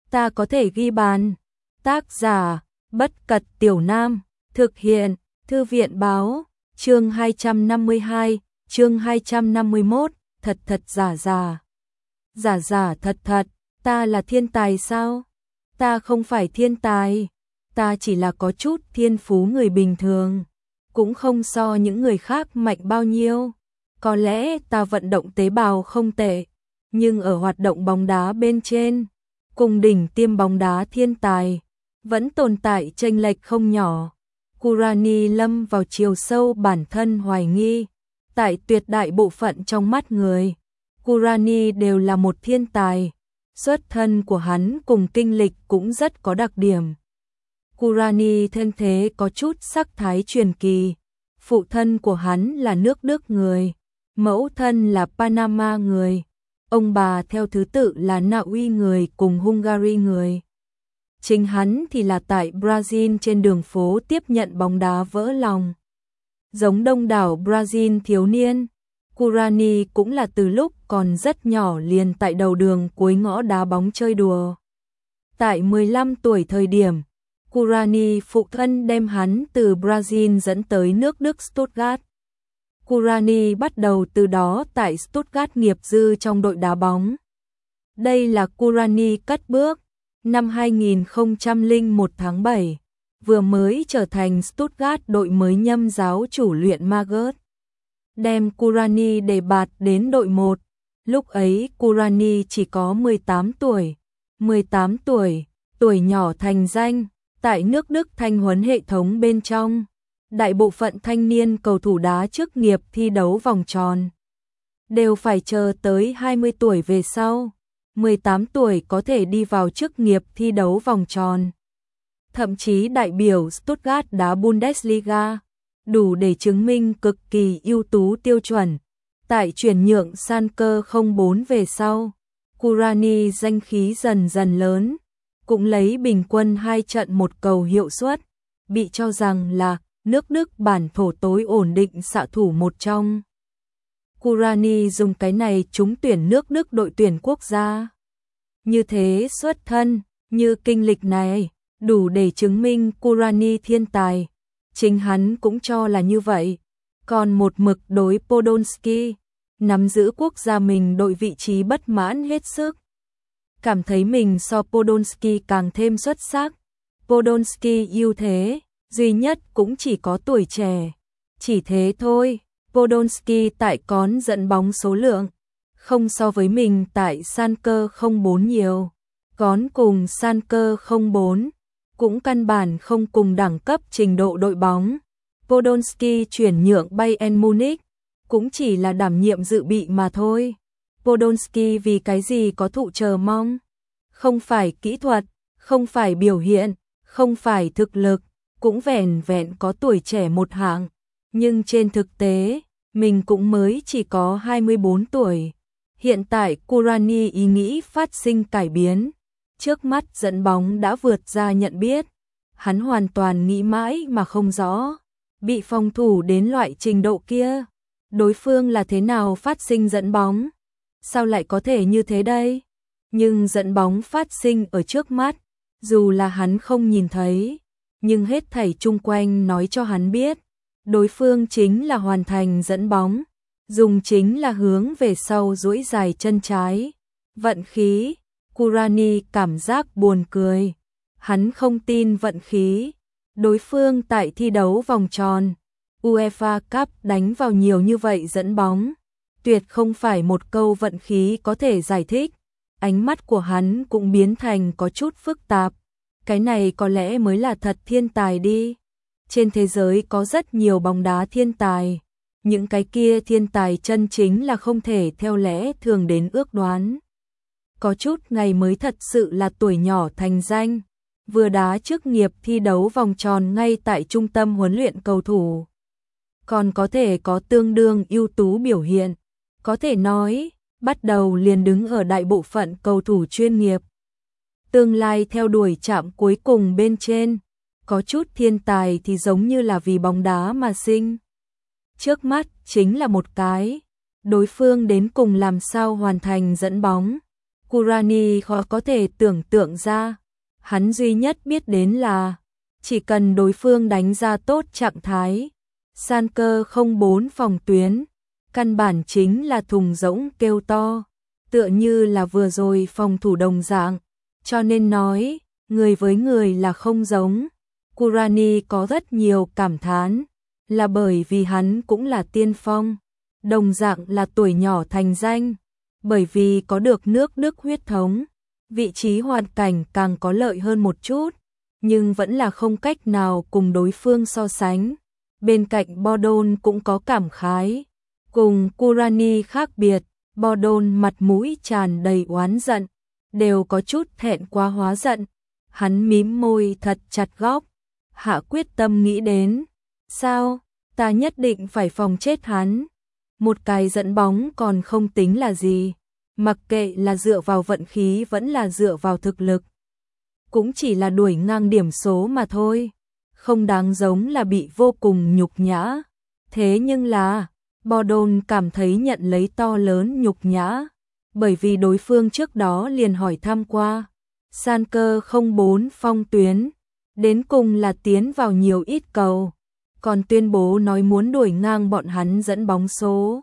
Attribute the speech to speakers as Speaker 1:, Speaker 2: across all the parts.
Speaker 1: ta có thể ghi bàn. Tác giả, Bất Cật Tiểu Nam, thực hiện, Thư viện báo, chương 252, chương 251, thật thật giả giả. Giả giả thật thật, ta là thiên tài sao? Ta không phải thiên tài, ta chỉ là có chút thiên phú người bình thường, cũng không so những người khác mạnh bao nhiêu. Có lẽ ta vận động tế bào không tệ, nhưng ở hoạt động bóng đá bên trên, cùng đỉnh tiêm bóng đá thiên tài, vẫn tồn tại chênh lệch không nhỏ. Kurani lâm vào chiều sâu bản thân hoài nghi, tại tuyệt đại bộ phận trong mắt người, Kurani đều là một thiên tài, xuất thân của hắn cùng kinh lịch cũng rất có đặc điểm. Kurani thân thế có chút sắc thái truyền kỳ, phụ thân của hắn là nước Đức người, mẫu thân là Panama người, ông bà theo thứ tự là Na Uy người cùng Hungary người. Chính hắn thì là tại Brazil trên đường phố tiếp nhận bóng đá vỡ lòng. Giống đông đảo Brazil thiếu niên, Kurani cũng là từ lúc còn rất nhỏ liền tại đầu đường cuối ngõ đá bóng chơi đùa. Tại 15 tuổi thời điểm, Kurani phụ thân đem hắn từ Brazil dẫn tới nước Đức Stuttgart. Kurani bắt đầu từ đó tại Stuttgart nghiệp dư trong đội đá bóng. Đây là Kurani cất bước. Năm 2001 tháng 7, vừa mới trở thành Stuttgart đội mới nhâm giáo chủ luyện Magath, đem Kurani đề bạt đến đội 1. Lúc ấy Kurani chỉ có 18 tuổi. 18 tuổi, tuổi nhỏ thành danh, tại nước Đức thanh huấn hệ thống bên trong. Đại bộ phận thanh niên cầu thủ đá chức nghiệp thi đấu vòng tròn đều phải chờ tới 20 tuổi về sau. 18 tuổi có thể đi vào chức nghiệp thi đấu vòng tròn. Thậm chí đại biểu Stuttgart đá Bundesliga, đủ để chứng minh cực kỳ ưu tú tiêu chuẩn. Tại chuyển nhượng Schalke 04 về sau, Kurani danh khí dần dần lớn, cũng lấy bình quân 2 trận một cầu hiệu suất, bị cho rằng là nước Đức bản thổ tối ổn định xạ thủ một trong. Kurani dùng cái này trúng tuyển nước Đức đội tuyển quốc gia. Như thế xuất thân, như kinh lịch này, đủ để chứng minh Kurani thiên tài. Chính hắn cũng cho là như vậy. Còn một mực đối Podolski, nắm giữ quốc gia mình đội vị trí bất mãn hết sức. Cảm thấy mình so Podolski càng thêm xuất sắc. Podolski ưu thế, duy nhất cũng chỉ có tuổi trẻ. Chỉ thế thôi, Podolski tại cón dẫn bóng số lượng, không so với mình tại Schalke 04 nhiều. Cón cùng Schalke 04, cũng căn bản không cùng đẳng cấp trình độ đội bóng. Podolski chuyển nhượng Bayern Munich, cũng chỉ là đảm nhiệm dự bị mà thôi. Podolski vì cái gì có thụ chờ mong? Không phải kỹ thuật, không phải biểu hiện, không phải thực lực, cũng vẻn vẹn có tuổi trẻ một hạng. Nhưng trên thực tế, mình cũng mới chỉ có 24 tuổi. Hiện tại Kurani ý nghĩ phát sinh cải biến. Trước mắt dẫn bóng đã vượt ra nhận biết. Hắn hoàn toàn nghĩ mãi mà không rõ. Bị phòng thủ đến loại trình độ kia. Đối phương là thế nào phát sinh dẫn bóng? Sao lại có thể như thế đây? Nhưng dẫn bóng phát sinh ở trước mắt. Dù là hắn không nhìn thấy. Nhưng hết thảy chung quanh nói cho hắn biết. Đối phương chính là hoàn thành dẫn bóng. Dùng chính là hướng về sau duỗi dài chân trái. Vận khí. Kurani cảm giác buồn cười. Hắn không tin vận khí. Đối phương tại thi đấu vòng tròn UEFA Cup đánh vào nhiều như vậy dẫn bóng. Tuyệt không phải một câu vận khí có thể giải thích. Ánh mắt của hắn cũng biến thành có chút phức tạp. Cái này có lẽ mới là thật thiên tài đi. Trên thế giới có rất nhiều bóng đá thiên tài. Những cái kia thiên tài chân chính là không thể theo lẽ thường đến ước đoán. Có chút ngày mới thật sự là tuổi nhỏ thành danh. Vừa đá chức nghiệp thi đấu vòng tròn ngay tại trung tâm huấn luyện cầu thủ. Còn có thể có tương đương ưu tú biểu hiện. Có thể nói, bắt đầu liền đứng ở đại bộ phận cầu thủ chuyên nghiệp. Tương lai theo đuổi chạm cuối cùng bên trên. Có chút thiên tài thì giống như là vì bóng đá mà sinh. Trước mắt chính là một cái. Đối phương đến cùng làm sao hoàn thành dẫn bóng. Kurani khó có thể tưởng tượng ra. Hắn duy nhất biết đến là chỉ cần đối phương đánh ra tốt trạng thái, san cơ không 04 phòng tuyến, căn bản chính là thùng rỗng kêu to, tựa như là vừa rồi phòng thủ đồng dạng, cho nên nói, người với người là không giống. Kurani có rất nhiều cảm thán, là bởi vì hắn cũng là tiên phong, đồng dạng là tuổi nhỏ thành danh, bởi vì có được nước Đức huyết thống, vị trí hoàn cảnh càng có lợi hơn một chút, nhưng vẫn là không cách nào cùng đối phương so sánh. Bên cạnh Bordone cũng có cảm khái, cùng Kurani khác biệt, Bordone mặt mũi tràn đầy oán giận, đều có chút thẹn quá hóa giận. Hắn mím môi thật chặt góc, hạ quyết tâm nghĩ đến, sao, ta nhất định phải phòng chết hắn. Một cái dẫn bóng còn không tính là gì, mặc kệ là dựa vào vận khí vẫn là dựa vào thực lực, cũng chỉ là đuổi ngang điểm số mà thôi, không đáng giống là bị vô cùng nhục nhã. Thế nhưng là, Bordone cảm thấy nhận lấy to lớn nhục nhã, bởi vì đối phương trước đó liền hỏi thăm qua, san cơ 04 phong tuyến, đến cùng là tiến vào nhiều ít cầu, còn tuyên bố nói muốn đuổi ngang bọn hắn dẫn bóng số.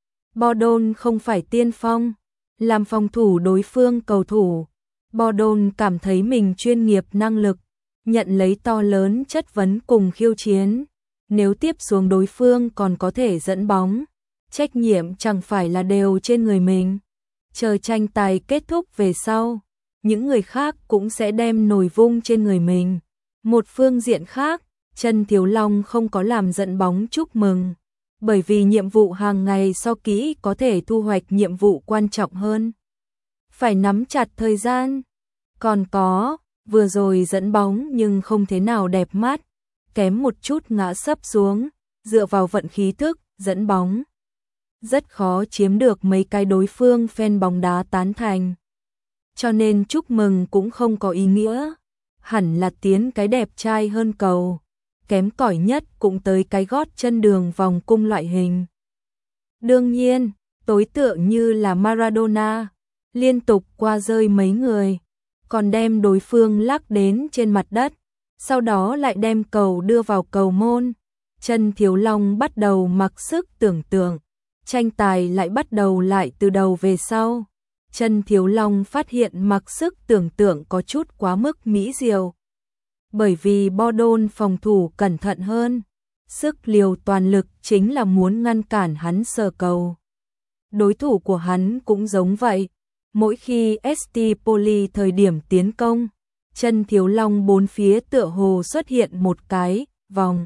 Speaker 1: Bordone không phải tiên phong, làm phòng thủ đối phương cầu thủ. Bordone cảm thấy mình chuyên nghiệp năng lực, nhận lấy to lớn chất vấn cùng khiêu chiến. Nếu tiếp xuống đối phương còn có thể dẫn bóng, trách nhiệm chẳng phải là đều trên người mình. Chờ tranh tài kết thúc về sau, những người khác cũng sẽ đem nồi vung trên người mình. Một phương diện khác, Trần Thiếu Long không có làm dẫn bóng chúc mừng, bởi vì nhiệm vụ hàng ngày so kỹ có thể thu hoạch nhiệm vụ quan trọng hơn. Phải nắm chặt thời gian. Còn có, vừa rồi dẫn bóng nhưng không thế nào đẹp mắt, kém một chút ngã sấp xuống, dựa vào vận khí thức, dẫn bóng. Rất khó chiếm được mấy cái đối phương fan bóng đá tán thành. Cho nên chúc mừng cũng không có ý nghĩa, hẳn là tiến cái đẹp trai hơn cầu, kém cỏi nhất cũng tới cái gót chân đường vòng cung loại hình. Đương nhiên, tối tượng như là Maradona, liên tục qua rơi mấy người, còn đem đối phương lắc đến trên mặt đất, sau đó lại đem cầu đưa vào cầu môn. Trần Thiếu Long bắt đầu mặc sức tưởng tượng, tranh tài lại bắt đầu lại từ đầu về sau. Trần Thiếu Long phát hiện mặc sức tưởng tượng có chút quá mức mỹ diệu, bởi vì Bordone phòng thủ cẩn thận hơn, sức liều toàn lực chính là muốn ngăn cản hắn sờ cầu. Đối thủ của hắn cũng giống vậy, mỗi khi ST Poli thời điểm tiến công, Trần Thiếu Long bốn phía tựa hồ xuất hiện một cái vòng.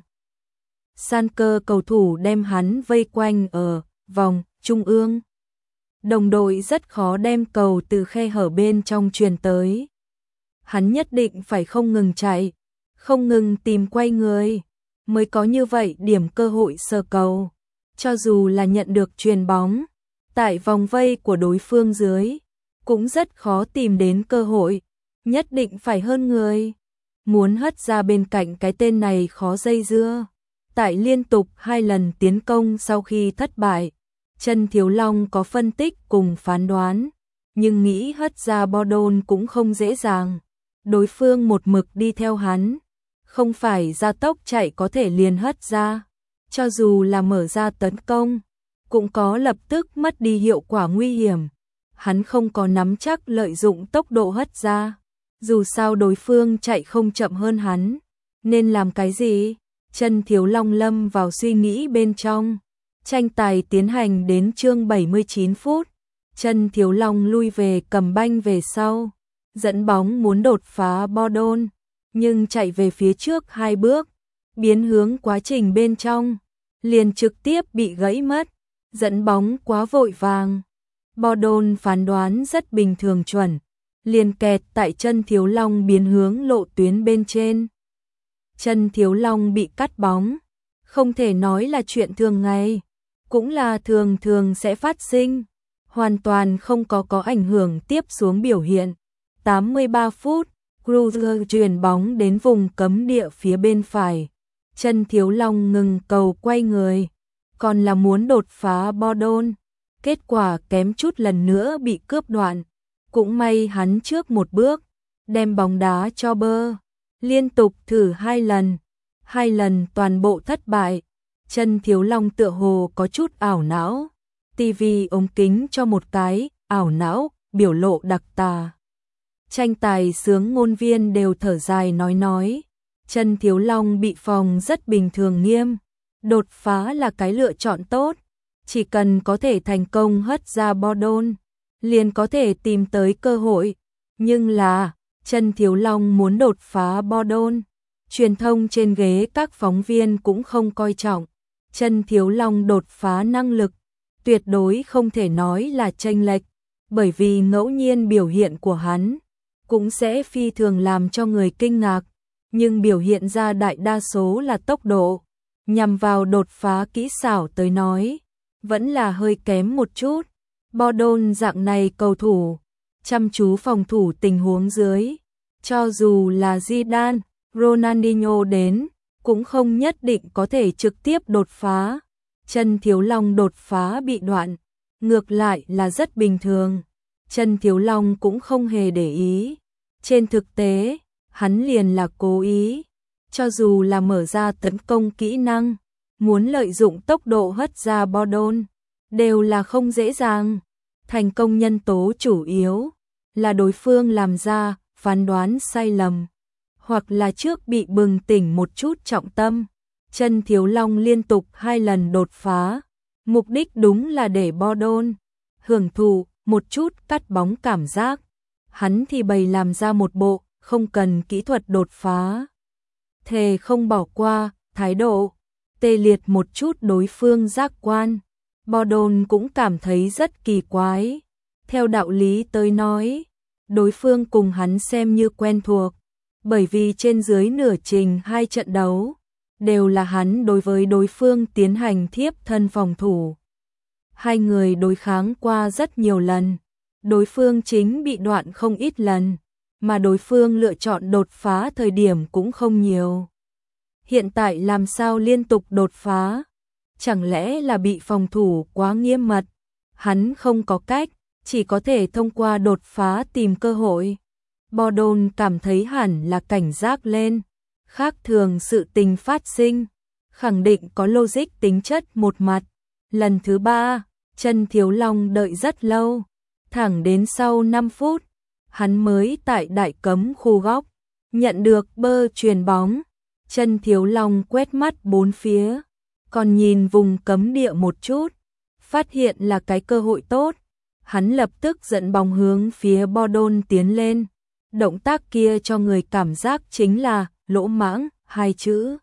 Speaker 1: San cơ cầu thủ đem hắn vây quanh ở vòng trung ương. Đồng đội rất khó đem cầu từ khe hở bên trong truyền tới. Hắn nhất định phải không ngừng chạy, không ngừng tìm quay người, mới có như vậy điểm cơ hội sờ cầu. Cho dù là nhận được chuyền bóng, tại vòng vây của đối phương dưới, cũng rất khó tìm đến cơ hội, nhất định phải hơn người. Muốn hất ra bên cạnh cái tên này khó dây dưa. Tại liên tục 2 lần tiến công sau khi thất bại, Trần Thiếu Long có phân tích cùng phán đoán, nhưng nghĩ hất ra Bordone cũng không dễ dàng. Đối phương một mực đi theo hắn, không phải gia tốc chạy có thể liền hất ra, cho dù là mở ra tấn công, cũng có lập tức mất đi hiệu quả nguy hiểm. Hắn không có nắm chắc lợi dụng tốc độ hất ra, dù sao đối phương chạy không chậm hơn hắn, nên làm cái gì? Trần Thiếu Long lâm vào suy nghĩ bên trong. Tranh tài tiến hành đến chương 79 phút, Trần Thiếu Long lui về cầm banh về sau, dẫn bóng muốn đột phá Bordone, nhưng chạy về phía trước 2 bước, biến hướng quá trình bên trong, liền trực tiếp bị gãy mất, dẫn bóng quá vội vàng. Bordone phán đoán rất bình thường chuẩn, liền kẹt tại Trần Thiếu Long biến hướng lộ tuyến bên trên. Trần Thiếu Long bị cắt bóng, không thể nói là chuyện thường ngày, cũng là thường thường sẽ phát sinh, hoàn toàn không có ảnh hưởng tiếp xuống biểu hiện. 83 phút, Kruger chuyền bóng đến vùng cấm địa phía bên phải. Trần Thiếu Long ngừng cầu quay người, còn là muốn đột phá Bordone, kết quả kém chút lần nữa bị cướp đoạn. Cũng may hắn trước một bước, đem bóng đá cho bơ. Liên tục thử 2 lần toàn bộ thất bại. Chân Thiếu Long tựa hồ có chút ảo não. Tivi ống kính cho một cái, ảo não, biểu lộ đặc tà. Tranh tài sướng ngôn viên đều thở dài nói. Chân Thiếu Long bị phòng rất bình thường nghiêm. Đột phá là cái lựa chọn tốt. Chỉ cần có thể thành công hất ra Bordon, liền có thể tìm tới cơ hội. Nhưng là, Chân Thiếu Long muốn đột phá Bordon. Truyền thông trên ghế các phóng viên cũng không coi trọng. Chân Thiếu Long đột phá năng lực, tuyệt đối không thể nói là chênh lệch, bởi vì ngẫu nhiên biểu hiện của hắn cũng sẽ phi thường làm cho người kinh ngạc, nhưng biểu hiện ra đại đa số là tốc độ, nhằm vào đột phá kỹ xảo tới nói, vẫn là hơi kém một chút. Bordon dạng này cầu thủ, chăm chú phòng thủ tình huống dưới, cho dù là Zidane, Ronaldinho đến, cũng không nhất định có thể trực tiếp đột phá. Chân Thiếu Long đột phá bị đoạn, ngược lại là rất bình thường. Chân Thiếu Long cũng không hề để ý. Trên thực tế, hắn liền là cố ý. Cho dù là mở ra tấn công kỹ năng, muốn lợi dụng tốc độ hất ra Bordon, đều là không dễ dàng. Thành công nhân tố chủ yếu là đối phương làm ra phán đoán sai lầm, hoặc là trước bị bừng tỉnh một chút trọng tâm. Chân Thiếu Long liên tục 2 lần đột phá, mục đích đúng là để Bordon hưởng thụ một chút cắt bóng cảm giác. Hắn thì bày làm ra một bộ không cần kỹ thuật đột phá, thề không bỏ qua, thái độ tê liệt một chút đối phương giác quan. Bordon cũng cảm thấy rất kỳ quái. Theo đạo lý tới nói, đối phương cùng hắn xem như quen thuộc, bởi vì trên dưới nửa trình 2 trận đấu đều là hắn đối với đối phương tiến hành thiếp thân phòng thủ. Hai người đối kháng qua rất nhiều lần, đối phương chính bị đoạn không ít lần, mà đối phương lựa chọn đột phá thời điểm cũng không nhiều. Hiện tại làm sao liên tục đột phá? Chẳng lẽ là bị phòng thủ quá nghiêm mật? Hắn không có cách, chỉ có thể thông qua đột phá tìm cơ hội. Bordon cảm thấy hẳn là cảnh giác lên, khác thường sự tình phát sinh, khẳng định có logic tính chất một mặt. Lần thứ 3, Chân Thiếu Long đợi rất lâu, thẳng đến sau 5 phút, hắn mới tại đại cấm khu góc nhận được bơ chuyền bóng. Chân Thiếu Long quét mắt bốn phía, còn nhìn vùng cấm địa một chút, phát hiện là cái cơ hội tốt. Hắn lập tức dẫn bóng hướng phía Bordon tiến lên. Động tác kia cho người cảm giác chính là lỗ mãng, 2 chữ.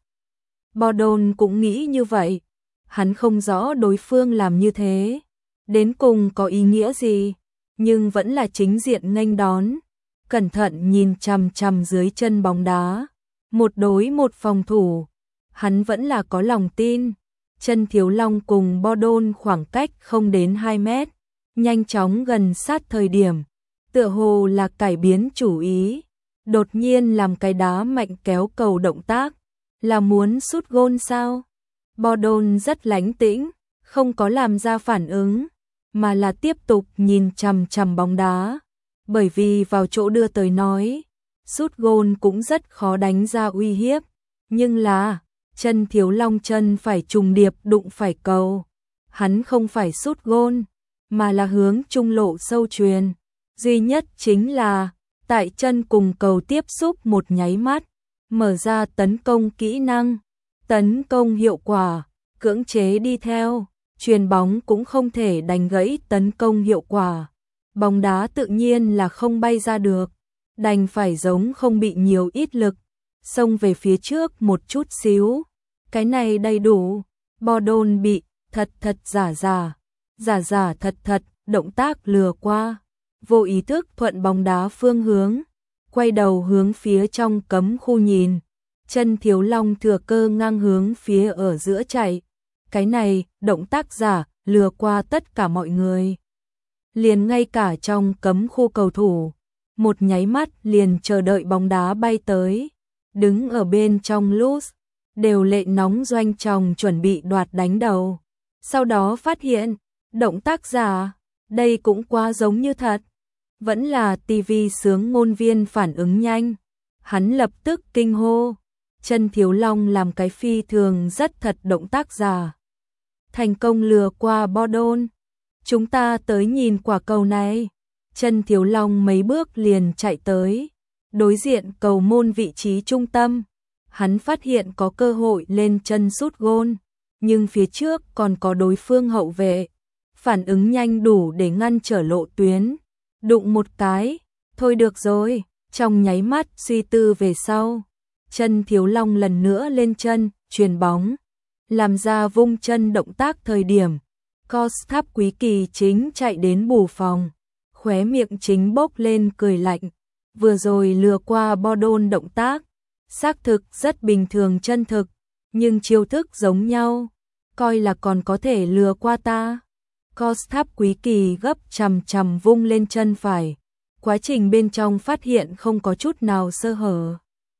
Speaker 1: Bordon cũng nghĩ như vậy. Hắn không rõ đối phương làm như thế đến cùng có ý nghĩa gì, nhưng vẫn là chính diện nghênh đón, cẩn thận nhìn chằm chằm dưới chân bóng đá. Một đối một phòng thủ, hắn vẫn là có lòng tin. Chân Thiếu Long cùng Bordon khoảng cách không đến 2 mét, nhanh chóng gần sát thời điểm, tựa hồ là cải biến chủ ý, đột nhiên làm cái đá mạnh kéo cầu động tác, là muốn sút gôn sao? Bordon rất lánh tĩnh, không có làm ra phản ứng, mà là tiếp tục nhìn chằm chằm bóng đá, bởi vì vào chỗ đưa tới nói, sút gôn cũng rất khó đánh ra uy hiếp, nhưng là Chân Thiếu Long chân phải trùng điệp đụng phải cầu, hắn không phải sút gôn, mà là hướng trung lộ sâu truyền. Duy nhất chính là tại chân cùng cầu tiếp xúc một nháy mắt, mở ra tấn công kỹ năng, tấn công hiệu quả, cưỡng chế đi theo, chuyền bóng cũng không thể đánh gãy tấn công hiệu quả. Bóng đá tự nhiên là không bay ra được, đành phải giống không bị nhiều ít lực, xông về phía trước một chút xíu. Cái này đầy đủ. Bordon bị thật giả thật, động tác lừa qua, vô ý thức thuận bóng đá phương hướng, quay đầu hướng phía trong cấm khu nhìn. Chân Thiếu Long thừa cơ ngang hướng phía ở giữa chạy. Cái này, động tác giả, lừa qua tất cả mọi người. Liền ngay cả trong cấm khu cầu thủ, một nháy mắt liền chờ đợi bóng đá bay tới. Đứng ở bên trong Luz, đều lệ nóng doanh tròng chuẩn bị đoạt đánh đầu. Sau đó phát hiện, động tác giả, đây cũng quá giống như thật. Vẫn là TV sướng ngôn viên phản ứng nhanh. Hắn lập tức kinh hô. Chân Thiếu Long làm cái phi thường rất thật động tác giả. Thành công lừa qua Bordon. Chúng ta tới nhìn quả cầu này. Chân Thiếu Long mấy bước liền chạy tới. Đối diện cầu môn vị trí trung tâm. Hắn phát hiện có cơ hội lên chân sút gôn. Nhưng phía trước còn có đối phương hậu vệ. Phản ứng nhanh đủ để ngăn trở lộ tuyến. Đụng một cái. Thôi được rồi. Trong nháy mắt suy tư về sau. Chân Thiếu Long lần nữa lên chân, chuyền bóng. Làm ra vung chân động tác thời điểm. Tháp Quý Kỳ chính chạy đến bù phòng. Khóe miệng chính bốc lên cười lạnh. Vừa rồi lừa qua Bordon động tác. Xác thực rất bình thường chân thực. Nhưng chiêu thức giống nhau. Coi là còn có thể lừa qua ta. Tháp Quý Kỳ gấp chằm vung lên chân phải. Quá trình bên trong phát hiện không có chút nào sơ hở.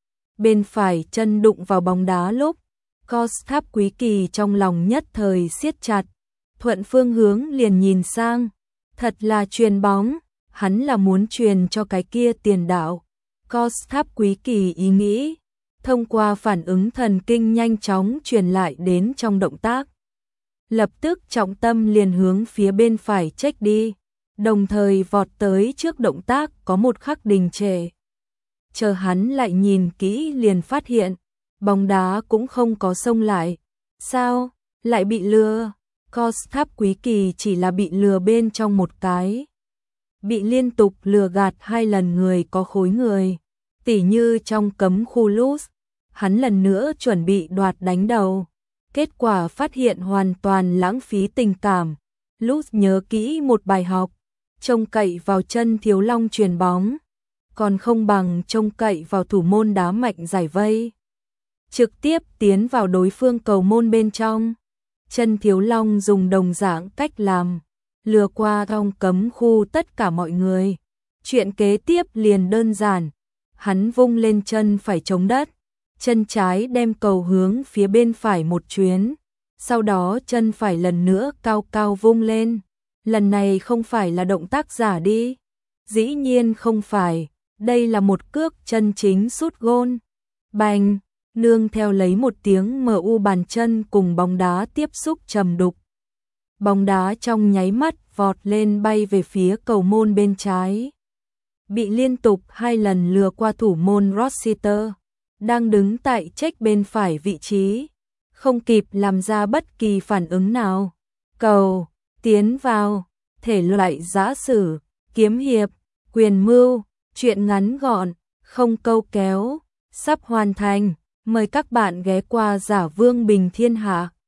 Speaker 1: Bên phải chân đụng vào bóng đá lúc. Tháp Quý Kỳ trong lòng nhất thời siết chặt. Thuận phương hướng liền nhìn sang. Thật là chuyền bóng. Hắn là muốn truyền cho cái kia tiền đạo. Tháp Quý Kỳ ý nghĩ. Thông qua phản ứng thần kinh nhanh chóng truyền lại đến trong động tác. Lập tức trọng tâm liền hướng phía bên phải check đi. Đồng thời vọt tới trước động tác có một khắc đình trệ. Chờ hắn lại nhìn kỹ liền phát hiện. Bóng đá cũng không có xông lại. Sao? Lại bị lừa. Tháp Quý Kỳ chỉ là bị lừa bên trong một cái. Bị liên tục lừa gạt 2 lần người có khối người. Tỉ như trong cấm khu Luz. Hắn lần nữa chuẩn bị đoạt đánh đầu. Kết quả phát hiện hoàn toàn lãng phí tình cảm. Luz nhớ kỹ một bài học. Trông cậy vào chân Thiếu Long chuyền bóng. Còn không bằng trông cậy vào thủ môn đá mạnh giải vây. Trực tiếp tiến vào đối phương cầu môn bên trong. Chân Thiếu Long dùng đồng dạng cách làm. Lừa qua trong cấm khu tất cả mọi người. Chuyện kế tiếp liền đơn giản. Hắn vung lên chân phải chống đất. Chân trái đem cầu hướng phía bên phải một chuyến. Sau đó chân phải lần nữa cao cao vung lên. Lần này không phải là động tác giả đi. Dĩ nhiên không phải. Đây là một cước chân chính sút gôn. Bành, nương theo lấy một tiếng MU bàn chân cùng bóng đá tiếp xúc trầm đục. Bóng đá trong nháy mắt vọt lên bay về phía cầu môn bên trái. Bị liên tục 2 lần lừa qua thủ môn Rossiter. Đang đứng tại check bên phải vị trí. Không kịp làm ra bất kỳ phản ứng nào. Cầu, tiến vào, thể loại giã sử, kiếm hiệp, quyền mưu, chuyện ngắn gọn, không câu kéo, sắp hoàn thành. Mời các bạn ghé qua Giả Vương Bình Thiên Hạ.